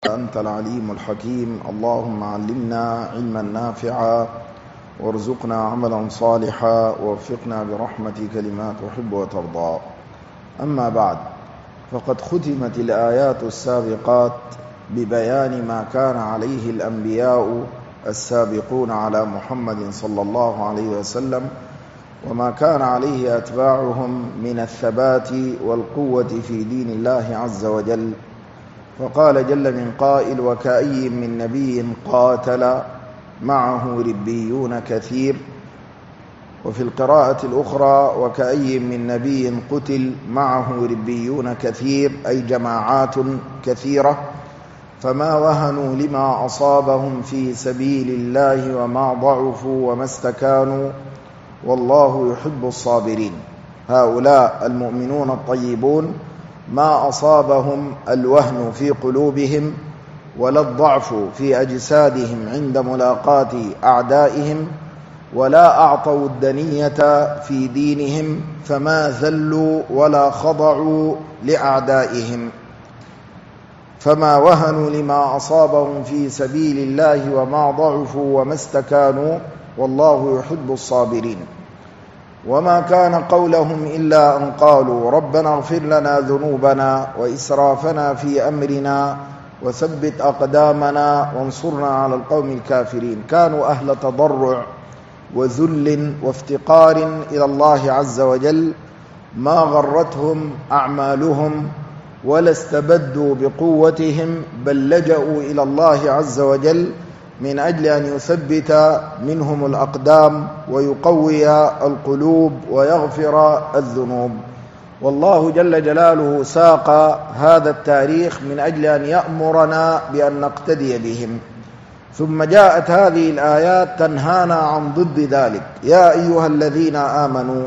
أنت العليم الحكيم. اللهم علمنا علما نافعا وارزقنا عملا صالحا ووفقنا برحمتك لما تحب وترضى. أما بعد، فقد ختمت الآيات السابقات ببيان ما كان عليه الأنبياء السابقون على محمد صلى الله عليه وسلم وما كان عليه أتباعهم من الثبات والقوة في دين الله عز وجل. فقال جل من قائل: وكأي من نبي قاتل معه ربيون كثير. وفي القراءة الأخرى: وكأي من نبي قتل معه ربيون كثير، أي جماعات كثيرة، فما وهنوا لما أصابهم في سبيل الله وما ضعفوا وما استكانوا والله يحب الصابرين. هؤلاء المؤمنون الطيبون ما أصابهم الوهن في قلوبهم ولا الضعف في أجسادهم عند ملاقاة أعدائهم، ولا أعطوا الدنية في دينهم، فما ذلوا ولا خضعوا لأعدائهم، فما وهنوا لما أصابهم في سبيل الله وما ضعفوا وما استكانوا والله يحب الصابرين. وما كان قولهم إلا أن قالوا ربنا اغفر لنا ذنوبنا وإسرافنا في أمرنا وثبت أقدامنا وانصرنا على القوم الكافرين. كانوا أهل تضرع وذل وافتقار إلى الله عز وجل، ما غرتهم أعمالهم ولا استبدوا بقوتهم، بل لجأوا إلى الله عز وجل من أجل أن يثبت منهم الأقدام ويقوي القلوب ويغفر الذنوب. والله جل جلاله ساق هذا التاريخ من أجل أن يأمرنا بأن نقتدي بهم. ثم جاءت هذه الآيات تنهانا عن ضد ذلك: يا أيها الذين آمنوا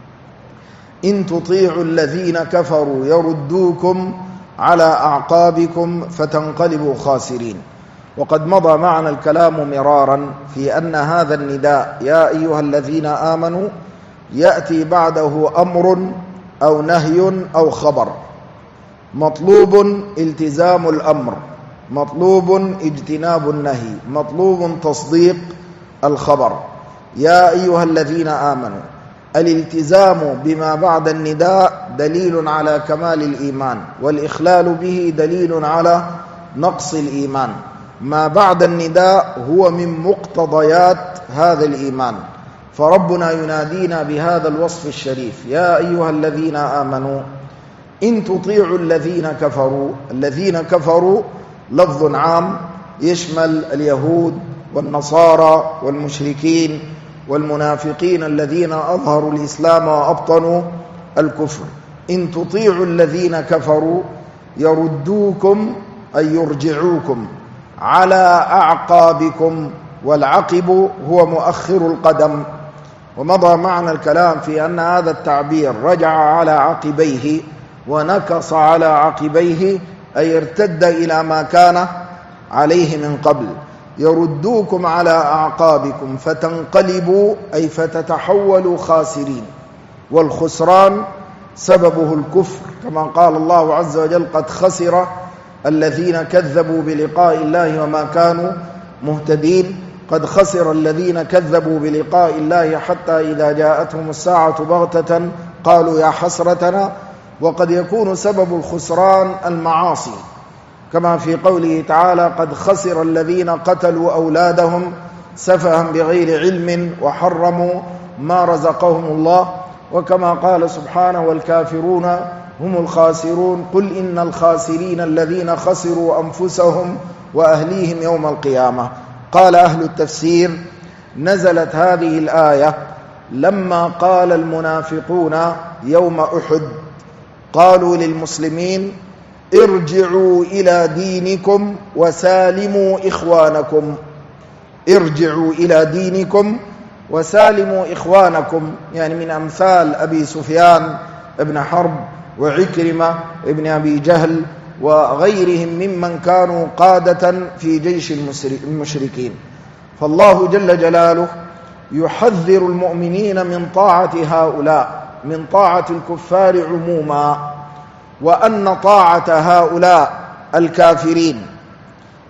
إن تطيعوا الذين كفروا يردوكم على أعقابكم فتنقلبوا خاسرين. وقد مضى معنا الكلام مرارا في أن هذا النداء يا أيها الذين آمنوا يأتي بعده أمر أو نهي أو خبر. مطلوب التزام الأمر، مطلوب اجتناب النهي، مطلوب تصديق الخبر. يا أيها الذين آمنوا، الالتزام بما بعد النداء دليل على كمال الإيمان، والإخلال به دليل على نقص الإيمان. ما بعد النداء هو من مقتضيات هذا الإيمان، فربنا ينادينا بهذا الوصف الشريف: يا أيها الذين آمنوا إن تطيعوا الذين كفروا. الذين كفروا لفظ عام يشمل اليهود والنصارى والمشركين والمنافقين الذين أظهروا الإسلام وأبطنوا الكفر. إن تطيعوا الذين كفروا يردوكم أي يرجعوكم على أعقابكم، والعقب هو مؤخر القدم. ومضى معنا الكلام في أن هذا التعبير رجع على عقبيه ونكص على عقبيه، أي ارتد إلى ما كان عليه من قبل. يردوكم على أعقابكم فتنقلبوا أي فتتحولوا خاسرين، والخسران سببه الكفر، كما قال الله عز وجل: قد خسر الذين كذبوا بلقاء الله وما كانوا مهتدين. قد خسر الذين كذبوا بلقاء الله حتى إذا جاءتهم الساعة بغتة قالوا يا حسرتنا. وقد يكون سبب الخسران المعاصي، كما في قوله تعالى: قد خسر الذين قتلوا أولادهم سفها بغير علم وحرموا ما رزقهم الله. وكما قال سبحانه: والكافرون هم الخاسرون. قل إن الخاسرين الذين خسروا أنفسهم وأهليهم يوم القيامة. قال أهل التفسير: نزلت هذه الآية لما قال المنافقون يوم أحد، قالوا للمسلمين: ارجعوا إلى دينكم وسالموا إخوانكم. ارجعوا إلى دينكم وسالموا إخوانكم، يعني من أمثال أبي سفيان ابن حرب وعكرمة ابن أبي جهل وغيرهم ممن كانوا قادة في جيش المشركين. فالله جل جلاله يحذر المؤمنين من طاعة هؤلاء، من طاعة الكفار عموما، وأن طاعة هؤلاء الكافرين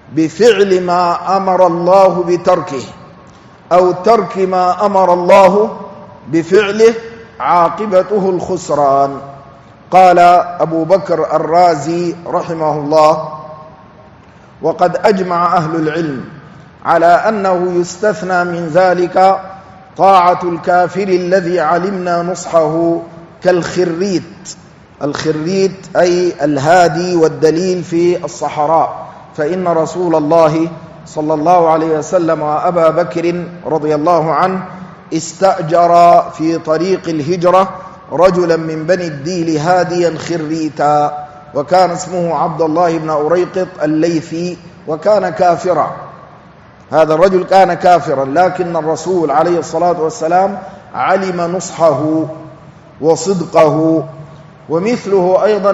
بفعل ما أمر الله بتركه أو ترك ما أمر الله بفعله عاقبته الخسران. قال أبو بكر الرازي رحمه الله: وقد أجمع أهل العلم على أنه يستثنى من ذلك طاعة الكافر الذي علمنا نصحه كالخريت. الخريت أي الهادي والدليل في الصحراء، فإن رسول الله صلى الله عليه وسلم وأبا بكر رضي الله عنه استأجر في طريق الهجرة رجلا من بني الديل هاديا خريتا، وكان اسمه عبد الله بن أريقط الليثي، وكان كافرا. هذا الرجل كان كافرا، لكن الرسول عليه الصلاة والسلام علم نصحه وصدقه. ومثله أيضا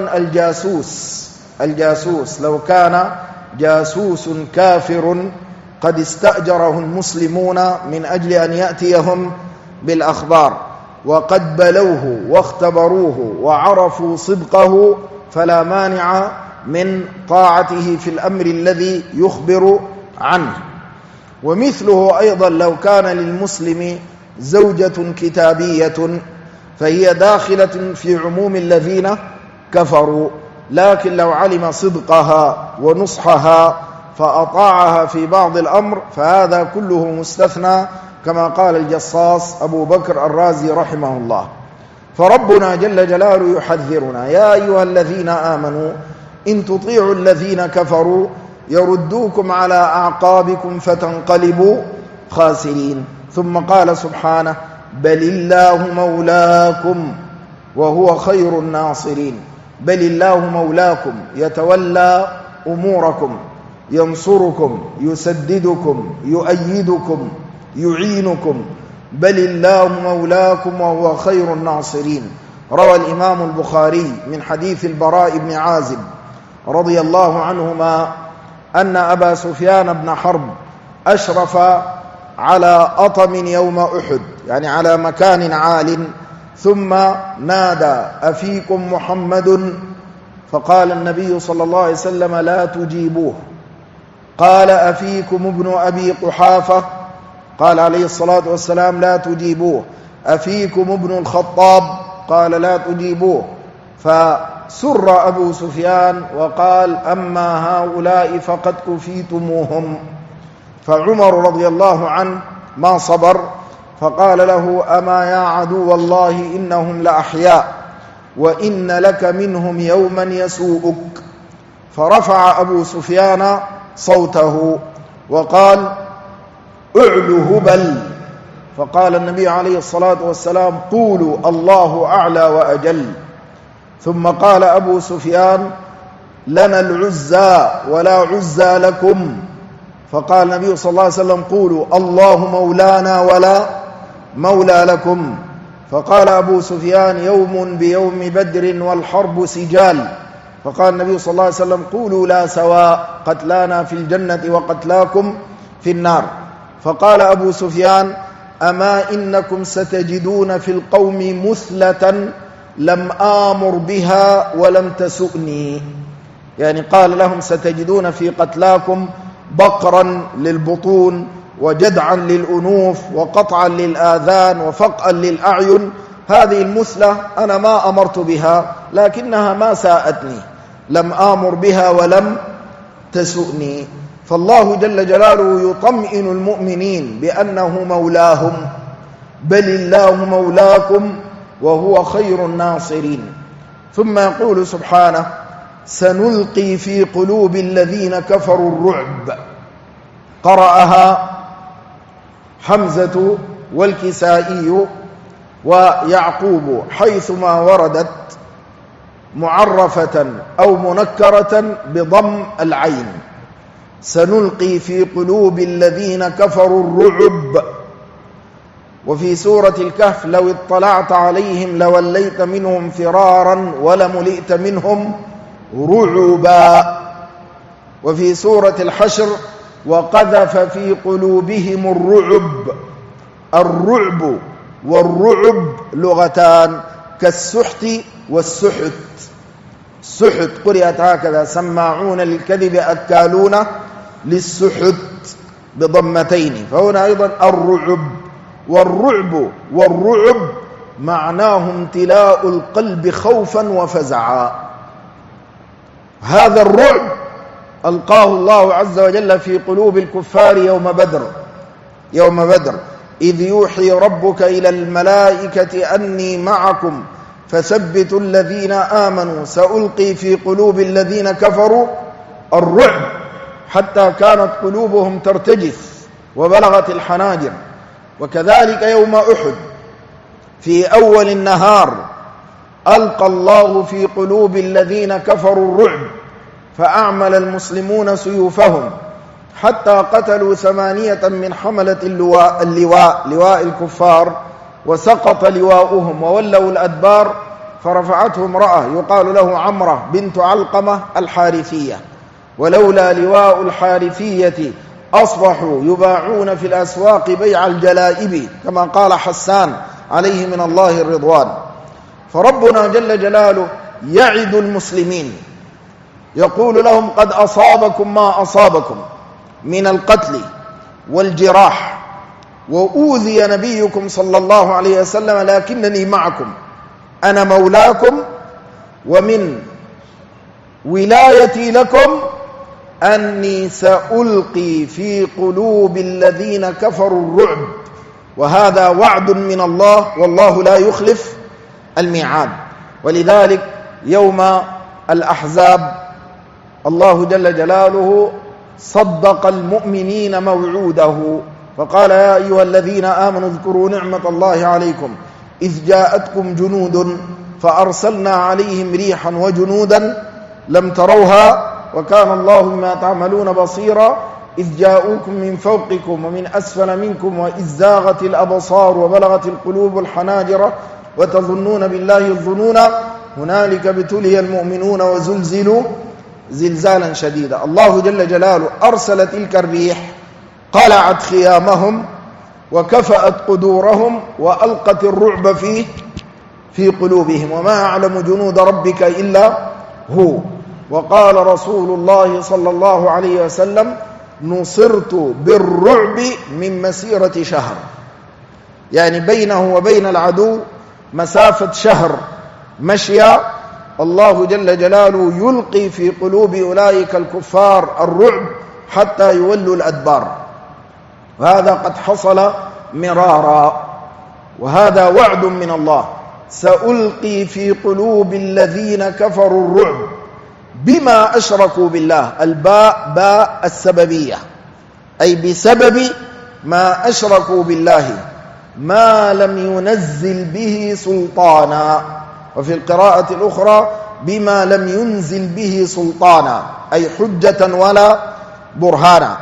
الجاسوس لو كان جاسوس كافر قد استأجره المسلمون من أجل أن يأتيهم بالأخبار، وقد بلوه واختبروه وعرفوا صدقه، فلا مانع من طاعته في الأمر الذي يخبر عنه. ومثله أيضا لو كان للمسلم زوجة كتابية فهي داخلة في عموم الذين كفروا، لكن لو علم صدقها ونصحها فأطاعها في بعض الأمر فهذا كله مستثنى، كما قال الجصاص أبو بكر الرازي رحمه الله. فربنا جل جلاله يحذرنا: يا أيها الذين آمنوا إن تطيعوا الذين كفروا يردوكم على أعقابكم فتنقلبوا خاسرين. ثم قال سبحانه: بل الله مولاكم وهو خير الناصرين. بل الله مولاكم يتولى أموركم، ينصركم، يسددكم، يؤيدكم، يعينكم. بل الله مولاكم وهو خير الناصرين. روى الإمام البخاري من حديث البراء بن عازب رضي الله عنهما أن أبا سفيان بن حرب أشرف على أطم يوم أحد، يعني على مكان عال، ثم نادى: أفيكم محمد؟ فقال النبي صلى الله عليه وسلم: لا تجيبوه. قال: أفيكم ابن أبي قحافة؟ قال عليه الصلاة والسلام: لا تجيبوه. أفيكم ابن الخطاب؟ قال: لا تجيبوه. فسر أبو سفيان وقال: أما هؤلاء فقد كفيتموهم. فعمر رضي الله عنه ما صبر، فقال له: أما يا عدو الله إنهم لأحياء وإن لك منهم يوما يسوءك. فرفع أبو سفيان صوته وقال: اعل هبل. فقال النبي عليه الصلاة والسلام: قولوا الله أعلى وأجل. ثم قال أبو سفيان: لنا العزى ولا عزى لكم. فقال النبي صلى الله عليه وسلم: قولوا الله مولانا ولا مولى لكم. فقال أبو سفيان: يوم بيوم بدر والحرب سجال. فقال النبي صلى الله عليه وسلم: قولوا لا سواء، قتلانا في الجنة وقتلاكم في النار. فقال أبو سفيان: أما إنكم ستجدون في القوم مثلة لم آمر بها ولم تسؤني. يعني قال لهم: ستجدون في قتلاكم بقرا للبطون وجدعا للأنوف وقطعا للآذان وفقا للأعين. هذه المثلة أنا ما أمرت بها، لكنها ما ساءتني، لم آمر بها ولم تسؤني. فالله جل جلاله يطمئن المؤمنين بأنه مولاهم. بل الله مولاكم وهو خير الناصرين. ثم يقول سبحانه: سنلقي في قلوب الذين كفروا الرعب. قرأها حمزة والكسائي ويعقوب حيثما وردت معرفة أو منكرة بضم العين. سنلقي في قلوب الذين كفروا الرعب. وفي سورة الكهف: لو اطلعت عليهم لوليت منهم فرارا ولملئت منهم رعبا. وفي سورة الحشر: وقذف في قلوبهم الرعب. الرعب والرعب لغتان كالسحت والسحت. السحت قرئت هكذا: سماعون للكذب أكالون للسحت بضمتين، فهنا أيضا الرعب. والرعب معناه امتلاء القلب خوفا وفزعا. هذا الرعب ألقاه الله عز وجل في قلوب الكفار يوم بدر إذ يوحي ربك إلى الملائكة أني معكم فثبتوا الذين آمنوا سألقي في قلوب الذين كفروا الرعب حتى كانت قلوبهم ترتجف وبلغت الحناجر. وكذلك يوم أحد في أول النهار ألقى الله في قلوب الذين كفروا الرعب فأعمل المسلمون سيوفهم حتى قتلوا 8 من حملة لواء الكفار، وسقط لواؤهم وولوا الأدبار، فرفعته امرأة يقال له عمرة بنت علقمة الحارثية، ولولا لواء الحارثية أصبحوا يباعون في الأسواق بيع الجلائب كما قال حسان عليه من الله الرضوان. فربنا جل جلاله يعد المسلمين يقول لهم قد أصابكم ما أصابكم من القتل والجراح، وأوذي نبيكم صلى الله عليه وسلم لكنني معكم، أنا مولاكم، ومن ولايتي لكم أني سألقي في قلوب الذين كفروا الرعب. وهذا وعد من الله، والله لا يخلف الميعاد. ولذلك يوم الأحزاب الله جل جلاله صدق المؤمنين موعوده فقال يا أيها الذين آمنوا اذكروا نعمة الله عليكم إذ جاءتكم جنود فأرسلنا عليهم ريحا وجنودا لم تروها وكان الله بما تعملون بصيرا إذ جاءوكم من فوقكم ومن أسفل منكم وإذ زاغت الأبصار وبلغت القلوب الحناجر وتظنون بالله الظنون هنالك ابتلي المؤمنون وزلزلوا زلزالا شديدا. الله جل جلاله أرسل تلك الريح قلعت خيامهم وكفأت قدورهم وألقت الرعب في قلوبهم، وما أعلم جنود ربك إلا هو. وقال رسول الله صلى الله عليه وسلم نصرت بالرعب من مسيرة شهر، يعني بينه وبين العدو مسافة شهر مشيا، الله جل جلاله يلقي في قلوب أولئك الكفار الرعب حتى يولوا الأدبار. وهذا قد حصل مرارا، وهذا وعد من الله، سألقي في قلوب الذين كفروا الرعب بما أشركوا بالله. الباء باء السببية، أي بسبب ما أشركوا بالله ما لم ينزل به سلطانا، وفي القراءة الأخرى بما لم ينزل به سلطانا، أي حجة ولا برهانا.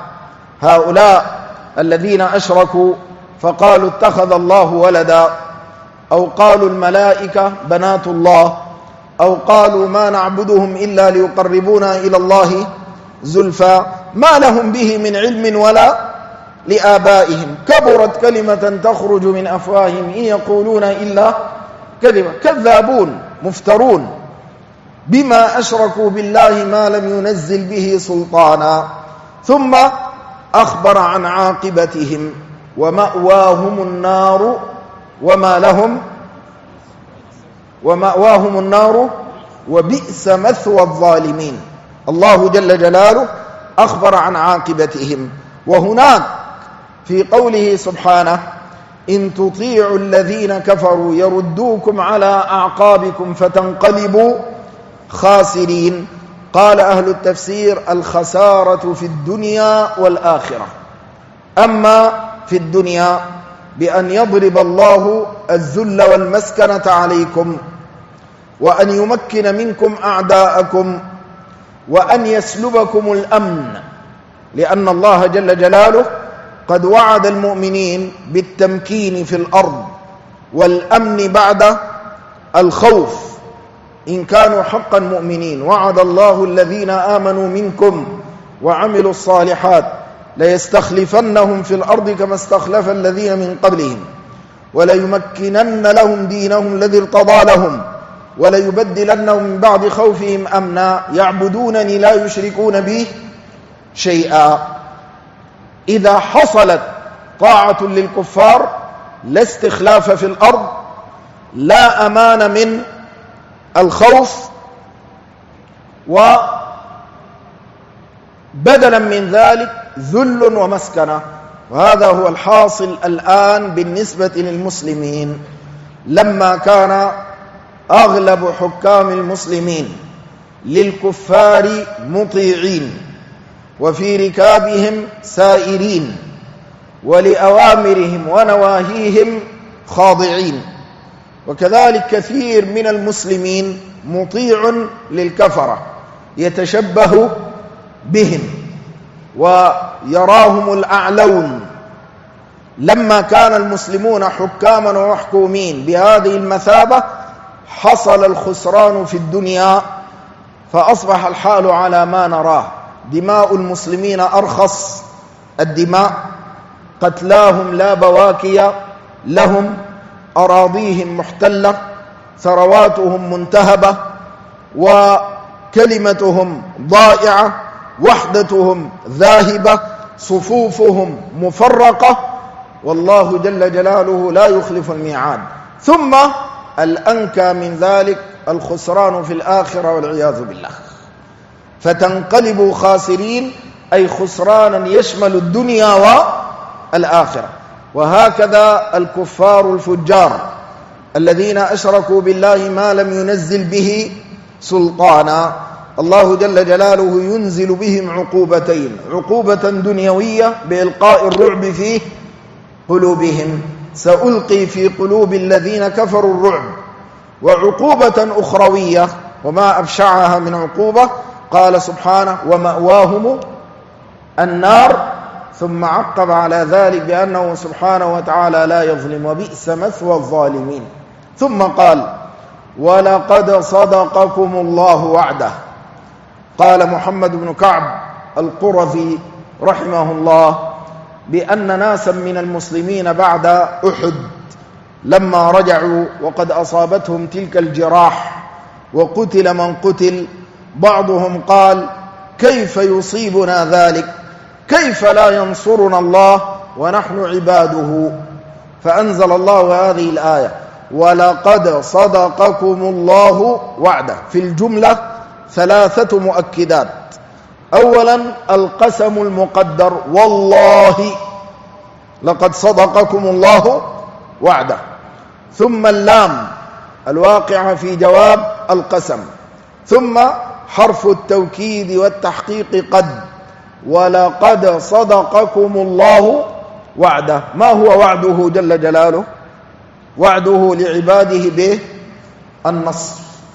هؤلاء الذين أشركوا فقالوا اتخذ الله ولدا، أو قالوا الملائكة بنات الله، أو قالوا ما نعبدهم إلا ليقربونا إلى الله زلفى، ما لهم به من علم ولا لآبائهم، كبرت كلمة تخرج من أفواههم إن يقولون إلا كذبا، كذابون مفترون، بما أشركوا بالله ما لم ينزل به سلطانا. ثم أخبر عن عاقبتهم ومأواهم النار ومأواهم النار وبئس مثوى الظالمين. الله جل جلاله أخبر عن عاقبتهم. وهناك في قوله سبحانه إن تطيعوا الذين كفروا يردوكم على أعقابكم فتنقلبوا خاسرين، قال أهل التفسير الخسارة في الدنيا والآخرة. أما في الدنيا بأن يضرب الله الذل والمسكنة عليكم، وأن يمكن منكم أعداءكم، وأن يسلبكم الأمن، لأن الله جل جلاله قد وعد المؤمنين بالتمكين في الأرض والأمن بعد الخوف إن كانوا حقا مؤمنين. وعد الله الذين آمنوا منكم وعملوا الصالحات ليستخلفنهم في الأرض كما استخلف الذين من قبلهم وليمكنن لهم دينهم الذي ارتضى لهم وليبدلنهم من بعد خوفهم أمنا يعبدونني لا يشركون بي شيئا. إذا حصلت طاعة للكفار لا استخلاف في الأرض، لا أمان من الخوف، وبدلا من ذلك ذل ومسكنة. وهذا هو الحاصل الآن بالنسبة للمسلمين، لما كان أغلب حكام المسلمين للكفار مطيعين وفي ركابهم سائرين ولأوامرهم ونواهيهم خاضعين، وكذلك كثير من المسلمين مطيع للكفرة يتشبه بهم ويراهم الأعلون. لما كان المسلمون حكاما ومحكومين بهذه المثابة حصل الخسران في الدنيا، فأصبح الحال على ما نراه. دماء المسلمين أرخص الدماء، قتلاهم لا بواكي لهم، أراضيهم محتلة، ثرواتهم منتهبة، وكلمتهم ضائعة، وحدتهم ذاهبة، صفوفهم مفرقة، والله جل جلاله لا يخلف الميعاد. ثم الأنكى من ذلك الخسران في الآخرة والعياذ بالله، فتنقلبوا خاسرين، أي خسرانا يشمل الدنيا والآخرة. وهكذا الكفار الفجار الذين أشركوا بالله ما لم ينزل به سلطانا، الله جل جلاله ينزل بهم عقوبتين: عقوبة دنيوية بإلقاء الرعب في قلوبهم، سألقي في قلوب الذين كفروا الرعب، وعقوبة أخروية وما أبشعها من عقوبة، قال سبحانه: ومأواهم النار، ثم عقب على ذلك بأنه سبحانه وتعالى لا يظلم، وبئس مثوى الظالمين. ثم قال: ولقد صدقكم الله وعده. قال محمد بن كعب القرظي رحمه الله بأن ناسا من المسلمين بعد أحد لما رجعوا وقد أصابتهم تلك الجراح وقتل من قتل، بعضهم قال: كيف يصيبنا ذلك؟ كيف لا ينصرنا الله ونحن عباده؟ فأنزل الله هذه الآية: ولقد صدقكم الله وعده. في الجملة 3 مؤكدات: أولا القسم المقدر، والله لقد صدقكم الله وعده، ثم اللام الواقعة في جواب القسم، ثم حرف التوكيد والتحقيق قد، ولقد صدقكم الله وعده. ما هو وعده جل جلاله؟ وعده لعباده به النصر: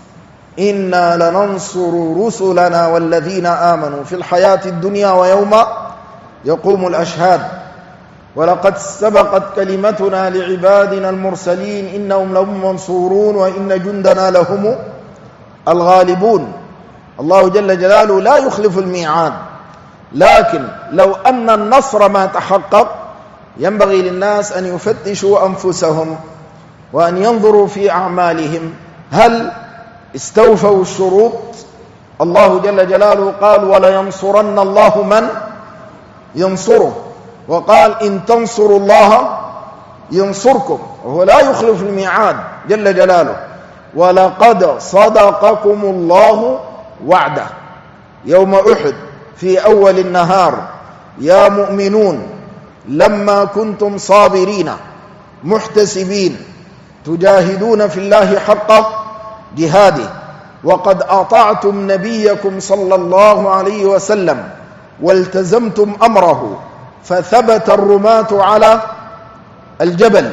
إنا لننصر رسلنا والذين آمنوا في الحياة الدنيا ويوم يقوم الأشهاد، ولقد سبقت كلمتنا لعبادنا المرسلين إنهم لهم منصورون وإن جندنا لهم الغالبون. الله جل جلاله لا يخلف الميعاد، لكن لو أن النصر ما تحقق ينبغي للناس أن يفتشوا أنفسهم وأن ينظروا في أعمالهم هل استوفوا الشروط. الله جل جلاله قال: ولينصرن الله من ينصره، وقال: إن تنصروا الله ينصركم، وهو لا يخلف الميعاد جل جلاله. ولقد صدقكم الله وعده يوم أحد في أول النهار: يا مؤمنون لما كنتم صابرين محتسبين تجاهدون في الله حق جهاده وقد أطعتم نبيكم صلى الله عليه وسلم والتزمتم أمره، فثبت الرماة على الجبل،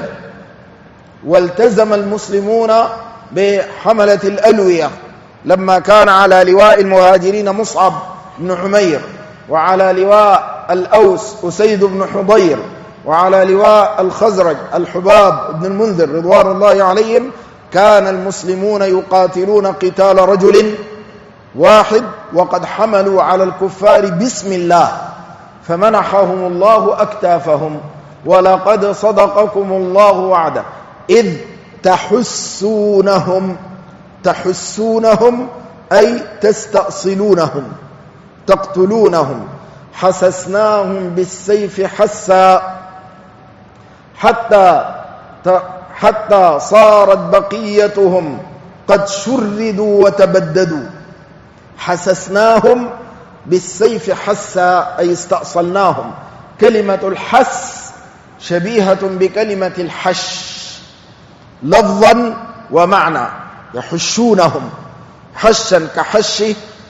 والتزم المسلمون بحملة الألوية لما كان على لواء المهاجرين مصعب بن عمير، وعلى لواء الأوس أسيد بن حضير، وعلى لواء الخزرج الحباب بن المنذر رضوان الله عليهم. كان المسلمون يقاتلون قتال رجل واحد، وقد حملوا على الكفار بسم الله فمنحهم الله أكتافهم. ولقد صدقكم الله وعده إذ تحسونهم أي تستأصلونهم، تقتلونهم حسسناهم بالسيف حسا حتى صارت بقيتهم قد شردوا وتبددوا. حسسناهم بالسيف حسا أي استأصلناهم. كلمة الحس شبيهة بكلمة الحش لفظا ومعنى، يحشونهم حشا كحش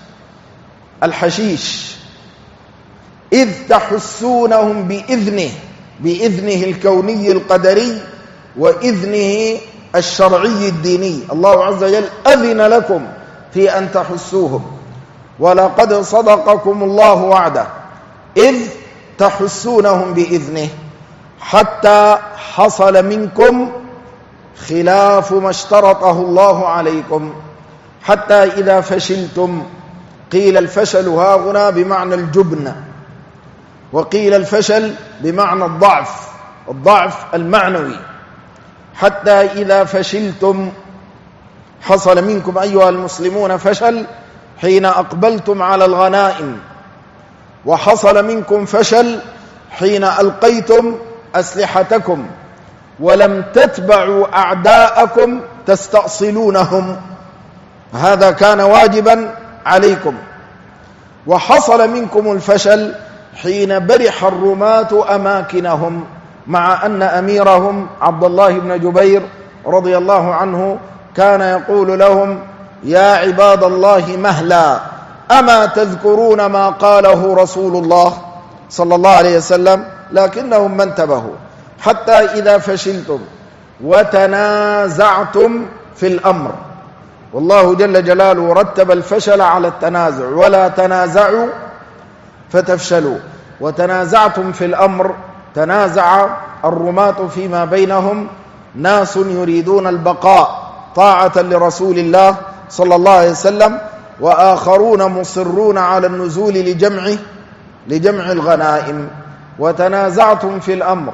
الحشيش. إذ تحسونهم بإذنه الكوني القدري وإذنه الشرعي الديني. الله عز وجل أذن لكم في أن تحسوهم، ولقد صدقكم الله وعده إذ تحسونهم بإذنه حتى حصل منكم خلاف ما اشترطه الله عليكم حتى إذا فشلتم. قيل الفشل ها هنا بمعنى الجبن، وقيل الفشل بمعنى الضعف المعنوي. حتى إذا فشلتم، حصل منكم أيها المسلمون فشل حين أقبلتم على الغنائم، وحصل منكم فشل حين ألقيتم أسلحتكم ولم تتبعوا أعداءكم تستأصلونهم، هذا كان واجبا عليكم. وحصل منكم الفشل حين برح الرماة أماكنهم، مع أن أميرهم عبد الله بن جبير رضي الله عنه كان يقول لهم: يا عباد الله مهلا، أما تذكرون ما قاله رسول الله صلى الله عليه وسلم؟ لكنهم ما انتبهوا. حتى إذا فشلتم وتنازعتم في الأمر، والله جل جلاله رتب الفشل على التنازع: ولا تنازعوا فتفشلوا. وتنازعتم في الأمر، تنازع الرماة فيما بينهم، ناس يريدون البقاء طاعة لرسول الله صلى الله عليه وسلم، وآخرون مصرون على النزول لجمع الغنائم. وتنازعتم في الأمر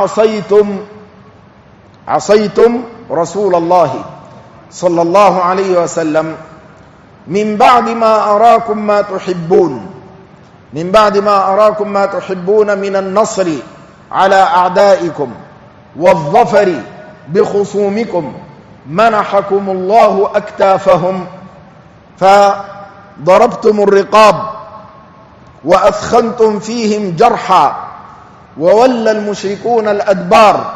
عصيتم رسول الله صلى الله عليه وسلم من بعد ما أراكم ما تحبون من النصر على أعدائكم والظفر بخصومكم. منحكم الله أكتافهم فضربتم الرقاب وأثخنتم فيهم جرحا، وولى المشركون الأدبار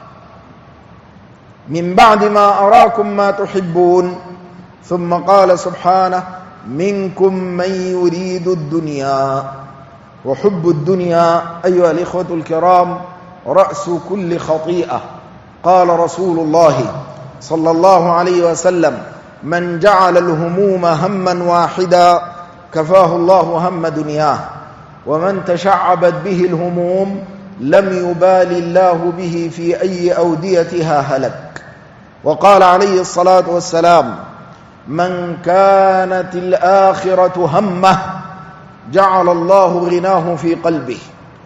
من بعد ما أراكم ما تحبون. ثم قال سبحانه: منكم من يريد الدنيا. وحب الدنيا أيها الإخوة الكرام رأس كل خطيئة. قال رسول الله صلى الله عليه وسلم: من جعل الهموم هما واحدا كفاه الله هم دنياه، ومن تشعبت به الهموم لم يبال الله به في أي أوديتها هلك. وقال عليه الصلاة والسلام: من كانت الآخرة همه جعل الله غناه في قلبه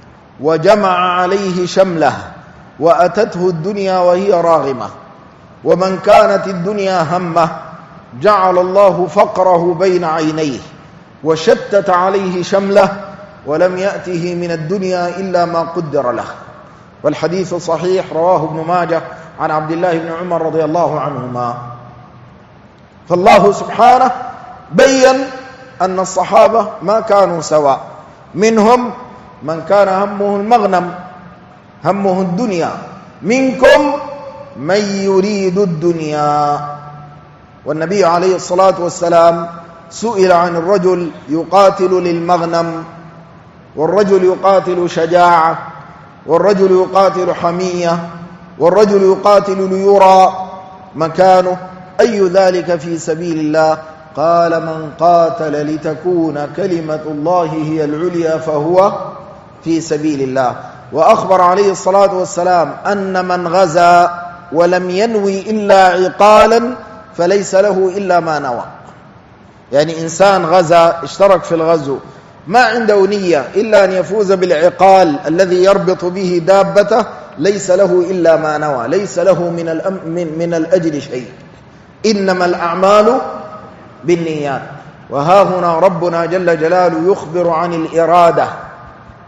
وجمع عليه شمله وأتته الدنيا وهي راغمة. ومن كانت الدنيا همه جعل الله فقره بين عينيه وشتت عليه شمله ولم يأته من الدنيا إلا ما قدر له. والحديث صحيح، رواه ابن ماجه عن عبد الله بن عمر رضي الله عنهما. فالله سبحانه بين أن الصحابة ما كانوا سواء، منهم من كان همه المغنم، همه الدنيا، منكم من يريد الدنيا. والنبي عليه الصلاة والسلام سئل عن الرجل يقاتل للمغنم، والرجل يقاتل شجاعة، والرجل يقاتل حمية، والرجل يقاتل ليرى مكانه، أي ذلك في سبيل الله؟ قال: من قاتل لتكون كلمة الله هي العليا فهو في سبيل الله. وأخبر عليه الصلاة والسلام أن من غزا ولم ينوي إلا عقالا فليس له إلا ما نوى. يعني إنسان غزا، اشترك في الغزو، ما عنده نية إلا أن يفوز بالعقال الذي يربط به دابته، ليس له إلا ما نوى، ليس له من الأجر شيء. إنما الأعمال بالنيات. وها هنا ربنا جل جلاله يخبر عن الإرادة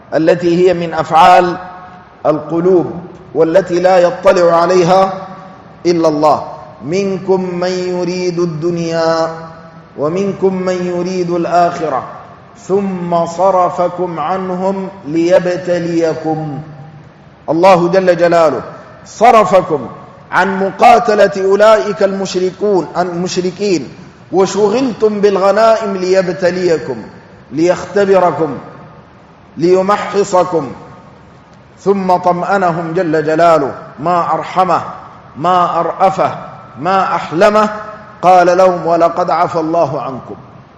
التي هي من أفعال القلوب والتي لا يطلع عليها إلا الله. منكم من يريد الدنيا ومنكم من يريد الآخرة ثم صرفكم عنهم ليبتليكم. الله جل جلاله صرفكم عن مقاتلة أولئك المشركين وشغلتم بالغنائم ليبتليكم، ليختبركم، ليمحصكم، ثم طمأنهم جل جلاله. ما أرحمه، ما أرأفه، ما أحلمه. قال لهم: ولقد عفى الله عنكم.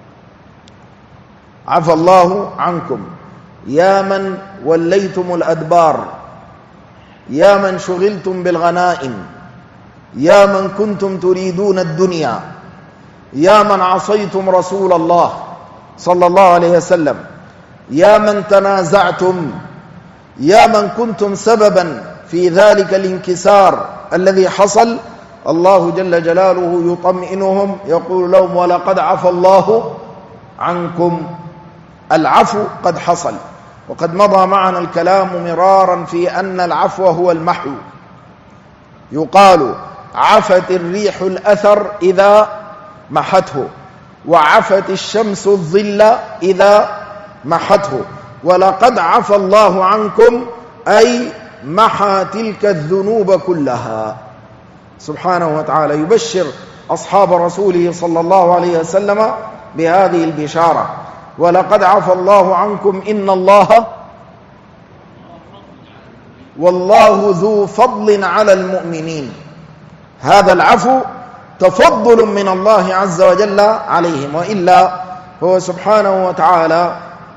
عفى الله عنكم يا من وليتم الأدبار، يا من شغلتم بالغنائم، يا من كنتم تريدون الدنيا، يا من عصيتم رسول الله صلى الله عليه وسلم، يا من تنازعتم، يا من كنتم سببا في ذلك الانكسار الذي حصل. الله جل جلاله يطمئنهم، يقول لهم: ولقد عفى الله عنكم. العفو قد حصل، وقد مضى معنا الكلام مرارا في أن العفو هو المحو. يقال: عفت الريح الأثر إذا محته، وعفت الشمس الظل إذا محته. ولقد عفى الله عنكم أي محى تلك الذنوب كلها. سبحانه وتعالى يبشر أصحاب رسوله صلى الله عليه وسلم بهذه البشارة: ولقد عفى الله عنكم إن الله والله ذو فضل على المؤمنين. هذا العفو تفضل من الله عز وجل عليهم، وإلا هو سبحانه وتعالى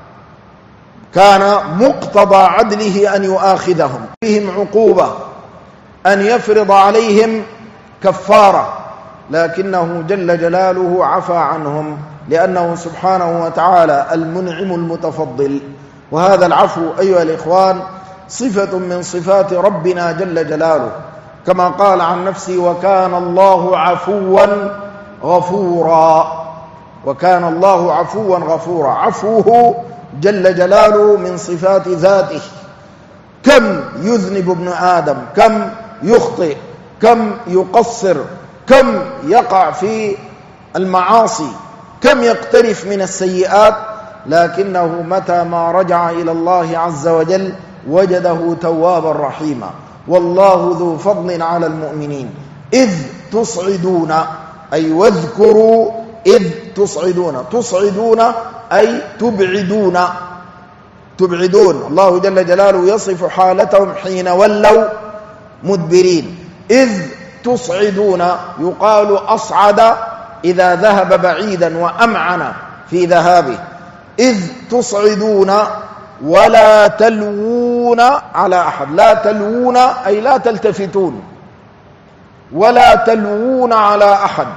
كان مقتضى عدله أن يؤاخذهم بهم عقوبة، أن يفرض عليهم كفارة، لكنه جل جلاله عفى عنهم لأنه سبحانه وتعالى المنعم المتفضل. وهذا العفو أيها الإخوان صفة من صفات ربنا جل جلاله، كما قال عن نفسه: وكان الله عفوا غفورا. وكان الله عفوا غفورا. عفوه جل جلاله من صفات ذاته. كم يذنب ابن آدم، كم يخطئ، كم يقصر، كم يقع في المعاصي، كم يقترف من السيئات، لكنه متى ما رجع إلى الله عز وجل وجده توابا رحيما. والله ذو فضل على المؤمنين إذ تصعدون، أي واذكروا إذ تصعدون. تصعدون أي تبعدون. تبعدون. الله جل جلاله يصف حالتهم حين ولوا مدبرين. إذ تصعدون يقال أصعد إذا ذهب بعيدا وأمعن في ذهابه. إذ تصعدون ولا تلوون على أحد. لا تلوون أي لا تلتفتون، ولا تلوون على أحد.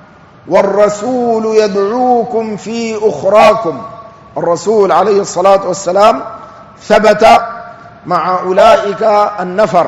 والرسول يدعوكم في أخراكم. الرسول عليه الصلاة والسلام ثبت مع أولئك النفر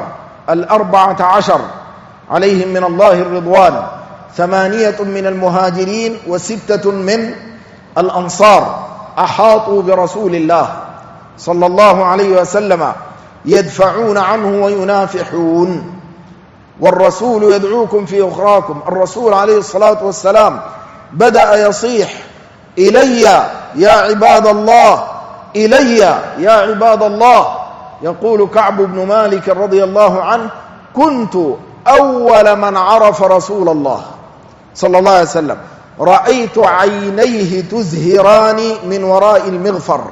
14 عليهم من الله الرضوان، 8 من المهاجرين و6 من الأنصار، أحاطوا برسول الله صلى الله عليه وسلم يدفعون عنه وينافحون. والرسول يدعوكم في أخراكم. الرسول عليه الصلاة والسلام بدأ يصيح: إلي يا عباد الله، إلي يا عباد الله. يقول كعب بن مالك رضي الله عنه: كنت أول من عرف رسول الله صلى الله عليه وسلم، رأيت عينيه تزهران من وراء المغفر.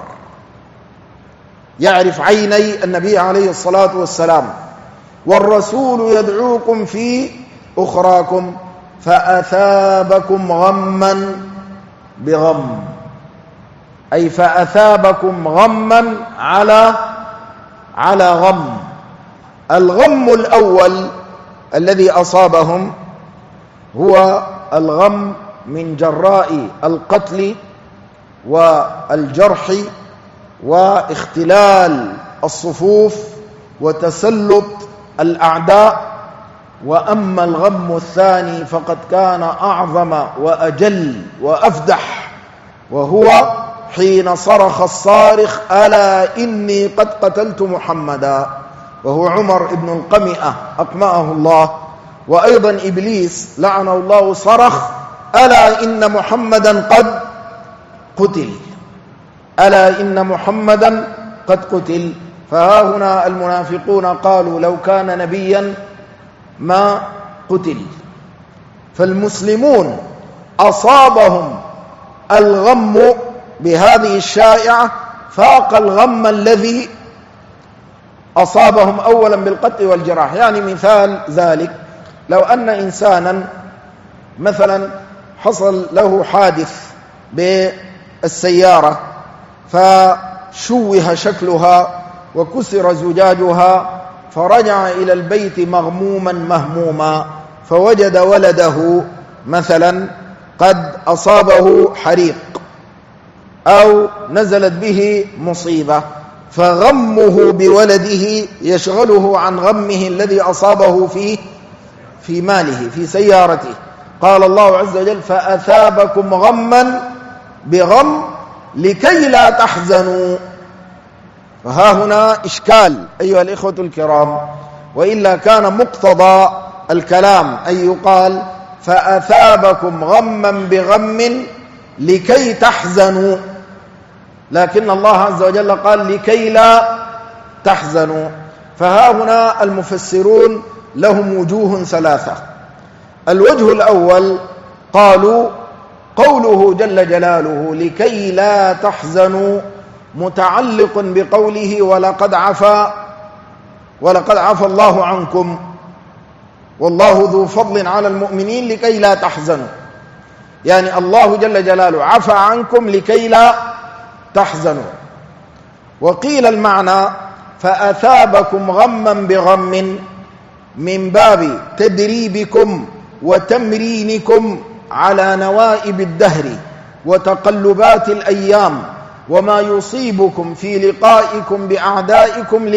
يعرف عيني النبي عليه الصلاة والسلام. والرسول يدعوكم في أخراكم فأثابكم غما بغم، أي فأثابكم غما على غم. الغم الأول الذي أصابهم هو الغم من جراء القتل والجرح واختلال الصفوف وتسلط الأعداء. وأما الغم الثاني فقد كان أعظم وأجل وأفدح، وهو حين صرخ الصارخ ألا إني قد قتلت محمدا، وهو عمر بن القمئة أقمأه الله. وأيضا إبليس لعنه الله صرخ ألا إن محمدا قد قتل، ألا إن محمدا قد قتل. فها هنا المنافقون قالوا لو كان نبيا ما قتل. فالمسلمون أصابهم الغم بهذه الشائعة فاق الغم الذي أصابهم أولا بالقتل والجراح. يعني مثال ذلك لو أن إنسانا مثلا حصل له حادث بالسيارة فشوه شكلها وكسر زجاجها، فرجع إلى البيت مغموما مهموما، فوجد ولده مثلا قد أصابه حريق أو نزلت به مصيبة، فغمه بولده يشغله عن غمه الذي أصابه في ماله في سيارته. قال الله عز وجل فأثابكم غما بغم لكي لا تحزنوا. فها هنا إشكال أيها الإخوة الكرام، وإلا كان مقتضى الكلام أن يقال فأثابكم غما بغم لكي تحزنوا، لكن الله عز وجل قال لكي لا تحزنوا. فها هنا المفسرون لهم وجوه ثلاثة. الوجه الأول قالوا قوله جل جلاله لكي لا تحزنوا متعلق بقوله ولقد عفا الله عنكم والله ذو فضل على المؤمنين لكي لا تحزنوا، يعني الله جل جلاله عفا عنكم لكي لا تحزنوا. وقيل المعنى فأثابكم غما بغم من باب تدريبكم وتمرينكم على نوائب الدهر وتقلبات الأيام وما يصيبكم في لقائكم بأعدائكم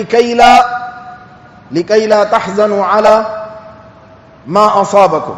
لكي لا تحزنوا على ما أصابكم،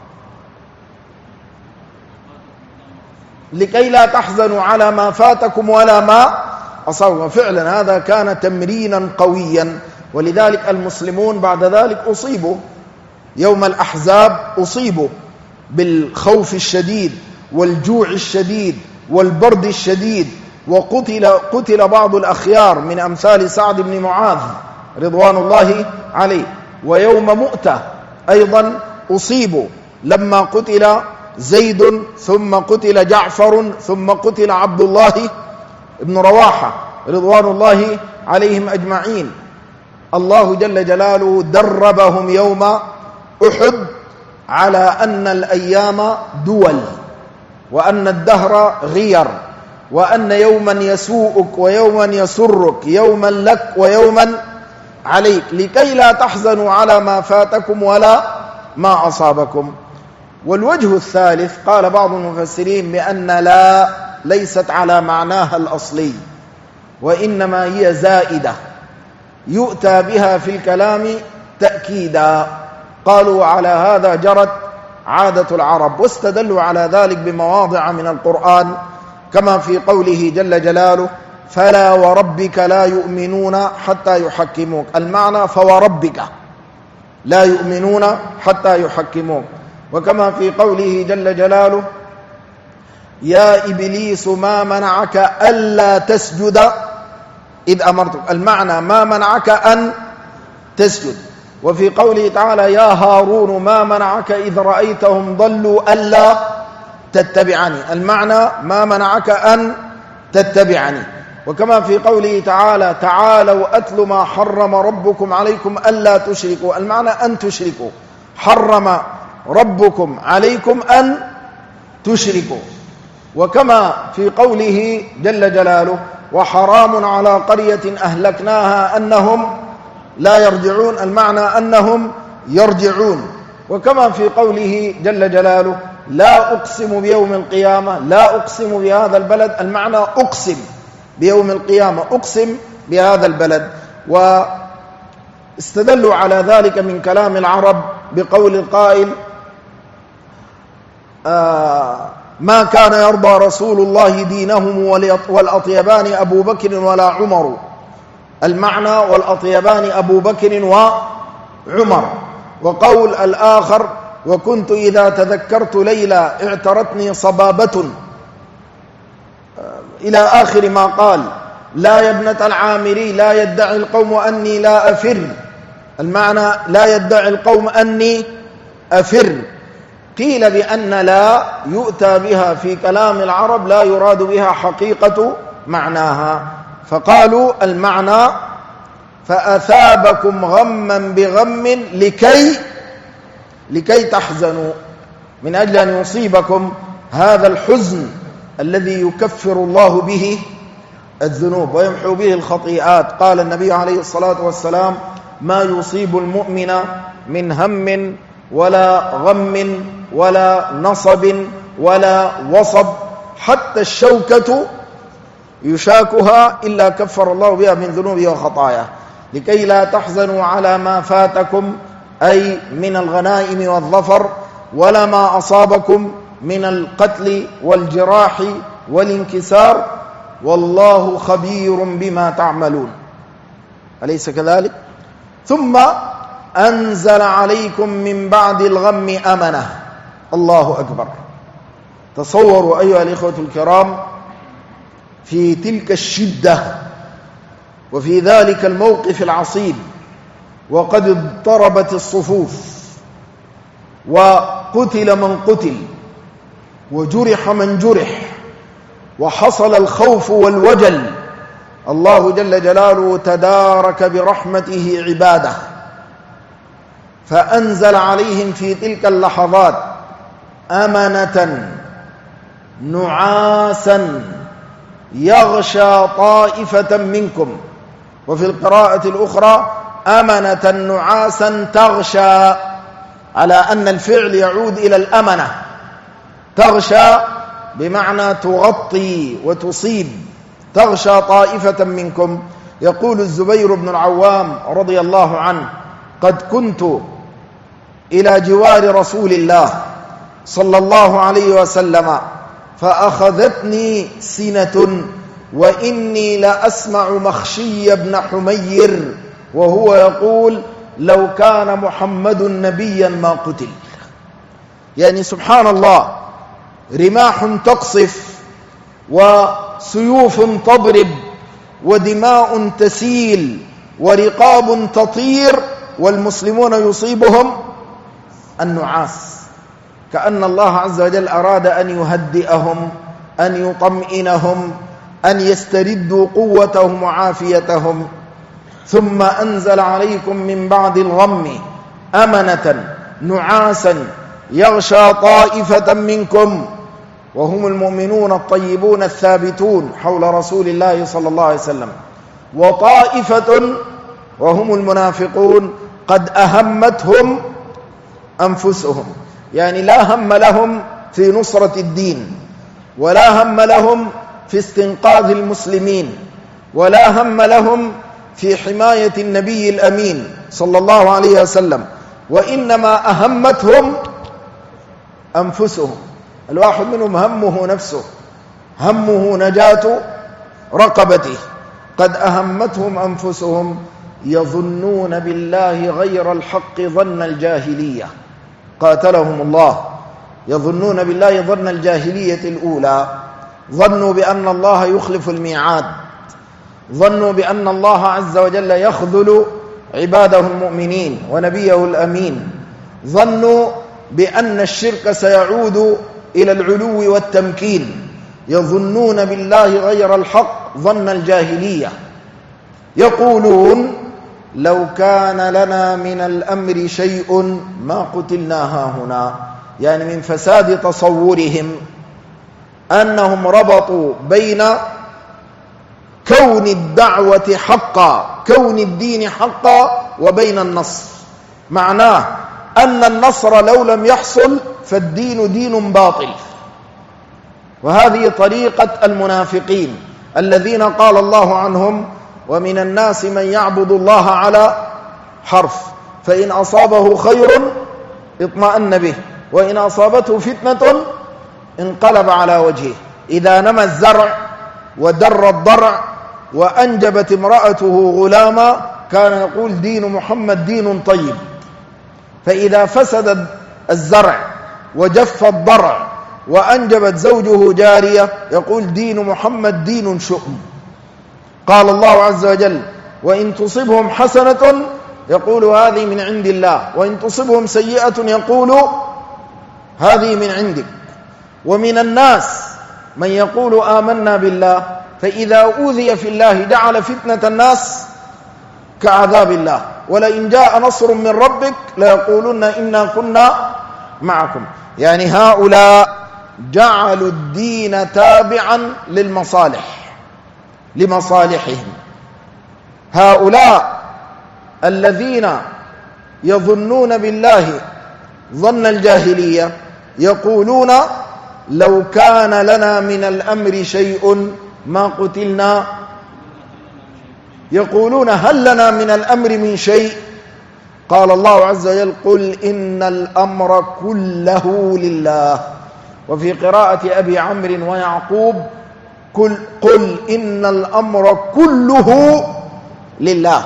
لكي لا تحزنوا على ما فاتكم ولا ما أصابكم. فعلا هذا كان تمرينا قويا، ولذلك المسلمون بعد ذلك أصيبوا يوم الأحزاب، أصيبوا بالخوف الشديد والجوع الشديد والبرد الشديد، وقتل بعض الأخيار من أمثال سعد بن معاذ رضوان الله عليه. ويوم مؤتة أيضا أصيبوا لما قتل زيد ثم قتل جعفر ثم قتل عبد الله بن رواحة رضوان الله عليهم أجمعين. الله جل جلاله دربهم يوم أحد على أن الأيام دول، وأن الدهر غير، وأن يوما يسوءك ويوما يسرك، يوما لك ويوما عليك، لكي لا تحزنوا على ما فاتكم ولا ما أصابكم. والوجه الثالث قال بعض المفسرين بأن لا ليست على معناها الأصلي، وإنما هي زائدة يؤتى بها في الكلام تأكيدا. قالوا على هذا جرت عادة العرب، واستدلوا على ذلك بمواضع من القرآن كما في قوله جل جلاله فلا وربك لا يؤمنون حتى يحكموك. المعنى فوربك لا يؤمنون حتى يحكموك. وكما في قوله جل جلاله يا إبليس ما منعك ألا تسجد إذ أمرتك. المعنى ما منعك أن تسجد. وفي قوله تعالى يا هارون ما منعك إذ رأيتهم ضلوا ألا تتبعني. المعنى ما منعك أن تتبعني. وكما في قوله تعالى تعالوا أتل ما حرم ربكم عليكم ألا تشركوا. المعنى أن تشركوا، حرم ربكم عليكم أن تشركوا. وكما في قوله جل جلاله وحرام على قرية أهلكناها أنهم لا يرجعون. المعنى أنهم يرجعون. وكما في قوله جل جلاله لا أقسم بيوم القيامة، لا أقسم بهذا البلد. المعنى أقسم بيوم القيامة، أقسم بهذا البلد. واستدلوا على ذلك من كلام العرب بقول القائل ما كان يرضى رسول الله دينهم والأطيبان أبو بكر ولا عمر. المعنى والأطيبان أبو بكر وعمر. وقول الآخر وكنت إذا تذكرت ليلى اعترتني صبابة إلى آخر ما قال. لا يا ابنة العامري لا يدعي القوم أني لا أفر. المعنى لا يدعي القوم أني أفر. قيل بأن لا يؤتى بها في كلام العرب لا يراد بها حقيقة معناها، فقالوا المعنى فأثابكم غما بغم لكي تحزنوا، من أجل أن يصيبكم هذا الحزن الذي يكفر الله به الذنوب ويمحو به الخطيئات. قال النبي عليه الصلاة والسلام ما يصيب المؤمن من هم ولا غم ولا نصب ولا وصب حتى الشوكة يشاكها إلا كفر الله بها من ذنوبه وخطاياه، لكي لا تحزنوا على ما فاتكم أي من الغنائم والظفر، ولا ما أصابكم من القتل والجراح والانكسار، والله خبير بما تعملون. أليس كذلك؟ ثم أنزل عليكم من بعد الغم أمنة. الله أكبر. تصوروا أيها الإخوة الكرام في تلك الشدة وفي ذلك الموقف العصيب، وقد اضطربت الصفوف وقتل من قتل وجرح من جرح وحصل الخوف والوجل، الله جل جلاله تدارك برحمته عباده فأنزل عليهم في تلك اللحظات أمنة نعاسا يغشى طائفة منكم، وفي القراءة الأخرى أمنة نعاسا تغشى، على أن الفعل يعود إلى الأمنة. تغشى بمعنى تغطي وتصيب، تغشى طائفة منكم. يقول الزبير بن العوام رضي الله عنه قد كنت إلى جوار رسول الله صلى الله عليه وسلم فأخذتني سنة وإني لأسمع مخشي بن حمير وهو يقول لو كان محمد نبيا ما قتل. يعني سبحان الله، رماح تقصف وسيوف تضرب ودماء تسيل ورقاب تطير، والمسلمون يصيبهم النعاس، كأن الله عز وجل أراد أن يهدئهم، أن يطمئنهم، أن يستردوا قوتهم وعافيتهم. ثم أنزل عليكم من بعد الغم أمنة نعاسا يغشى طائفة منكم وهم المؤمنون الطيبون الثابتون حول رسول الله صلى الله عليه وسلم، وطائفة وهم المنافقون قد أهمتهم أنفسهم، يعني لا هم لهم في نصرة الدين، ولا هم لهم في استنقاذ المسلمين، ولا هم لهم في حماية النبي الأمين صلى الله عليه وسلم، وإنما أهمتهم أنفسهم. الواحد منهم همه نفسه، همه نجاة رقبته. قد أهمتهم أنفسهم يظنون بالله غير الحق ظن الجاهلية، قاتلهم الله. يظنون بالله ظن الجاهلية الأولى، ظنوا بأن الله يخلف الميعاد، ظنوا بأن الله عز وجل يخذل عباده المؤمنين ونبيه الأمين، ظنوا بأن الشرك سيعود إلى العلو والتمكين. يظنون بالله غير الحق ظن الجاهلية، يقولون لو كان لنا من الأمر شيء ما قتلنا هاهنا. يعني من فساد تصورهم أنهم ربطوا بين كون الدعوة حقا، كون الدين حقا، وبين النصر. معناه أن النصر لو لم يحصل فالدين دين باطل. وهذه طريقة المنافقين الذين قال الله عنهم ومن الناس من يعبد الله على حرف، فإن أصابه خير اطمأن به وإن أصابته فتنة انقلب على وجهه. إذا نمى الزرع ودر الضرع وأنجبت امرأته غلاما كان يقول دين محمد دين طيب. فإذا فسد الزرع وجف الضرع وأنجبت زوجه جارية يقول دين محمد دين شؤم. قال الله عز وجل وإن تصبهم حسنة يقول هذه من عند الله، وإن تصبهم سيئة يقول هذه من عندك. ومن الناس من يقول آمنا بالله فإذا أوذي في الله جعل فتنة الناس كعذاب الله، ولئن جاء نصر من ربك ليقولن إنا كنا معكم. يعني هؤلاء جعلوا الدين تابعا لمصالحهم. هؤلاء الذين يظنون بالله ظن الجاهلية يقولون لو كان لنا من الأمر شيء ما قتلنا. يقولون هل لنا من الأمر من شيء؟ قال الله عز وجل قل إن الأمر كله لله. وفي قراءة أبي عمرو ويعقوب قل إن الأمر كله لله.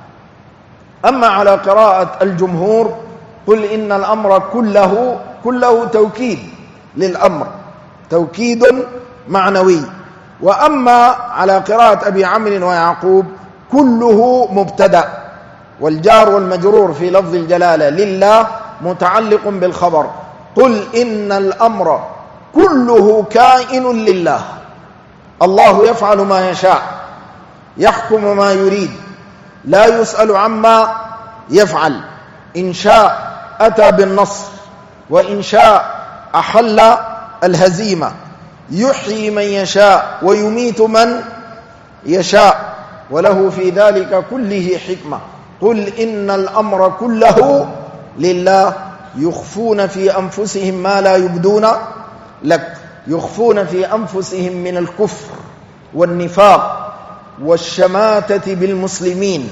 أما على قراءة الجمهور قل إن الأمر كله توكيد للأمر، توكيد معنوي. وأما على قراءة أبي عمرو ويعقوب كله مبتدأ، والجار والمجرور في لفظ الجلالة لله متعلق بالخبر. قل إن الأمر كله كائن لله، الله يفعل ما يشاء، يحكم ما يريد، لا يسأل عما يفعل. إن شاء أتى بالنصر، وإن شاء أحل الهزيمة، يحيي من يشاء ويميت من يشاء، وله في ذلك كله حكمة. قل إن الأمر كله لله. يخفون في أنفسهم ما لا يبدون لك، يخفون في أنفسهم من الكفر والنفاق والشماتة بالمسلمين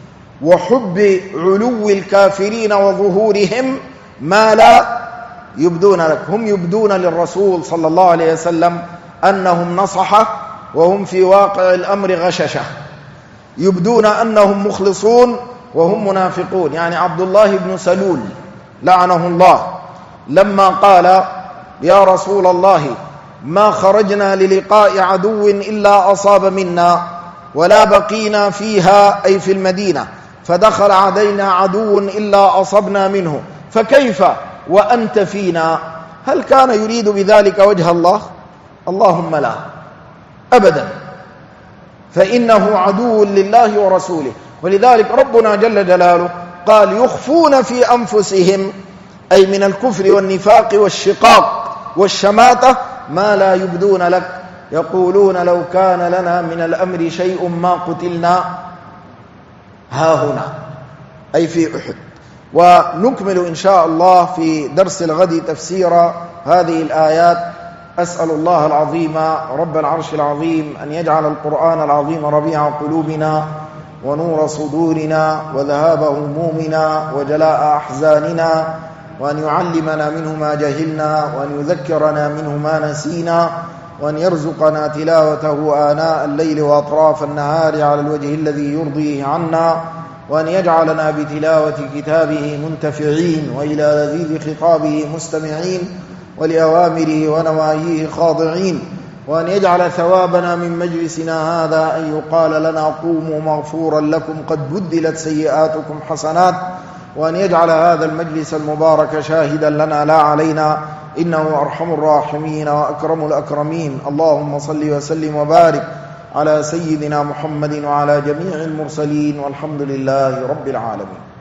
وحب علو الكافرين وظهورهم ما لا يبدون لك. هم يبدون للرسول صلى الله عليه وسلم أنهم نصحة وهم في واقع الأمر غششة، يبدون أنهم مخلصون وهم منافقون. يعني عبد الله بن سلول لعنه الله لما قال يا رسول الله ما خرجنا للقاء عدو إلا أصاب منا ولا بقينا فيها أي في المدينة فدخل علينا عدو إلا أصبنا منه فكيف وأنت فينا؟ هل كان يريد بذلك وجه الله؟ اللهم لا أبدا، فإنه عدو لله ورسوله. ولذلك ربنا جل جلاله قال يخفون في أنفسهم أي من الكفر والنفاق والشقاق والشماتة ما لا يبدون لك، يقولون لو كان لنا من الأمر شيء ما قتلنا هاهنا أي في أحد. ونكمل إن شاء الله في درس الغد تفسير هذه الآيات. أسأل الله العظيم رب العرش العظيم أن يجعل القرآن العظيم ربيع قلوبنا ونور صدورنا وذهاب همومنا وجلاء أحزاننا، وأن يعلمنا منه ما جهلنا وأن يذكرنا منه ما نسينا، وأن يرزقنا تلاوته آناء الليل وأطراف النهار على الوجه الذي يرضيه عنا، وأن يجعلنا بتلاوة كتابه منتفعين وإلى لذيذ خطابه مستمعين ولأوامره ونواهيه خاضعين، وأن يجعل ثوابنا من مجلسنا هذا أن يقال لنا قوموا مغفورا لكم قد بدلت سيئاتكم حسنات، وأن يجعل هذا المجلس المبارك شاهدا لنا لا علينا، إنه أرحم الراحمين وأكرم الأكرمين. اللهم صل وسلم وبارك على سيدنا محمد وعلى جميع المرسلين، والحمد لله رب العالمين.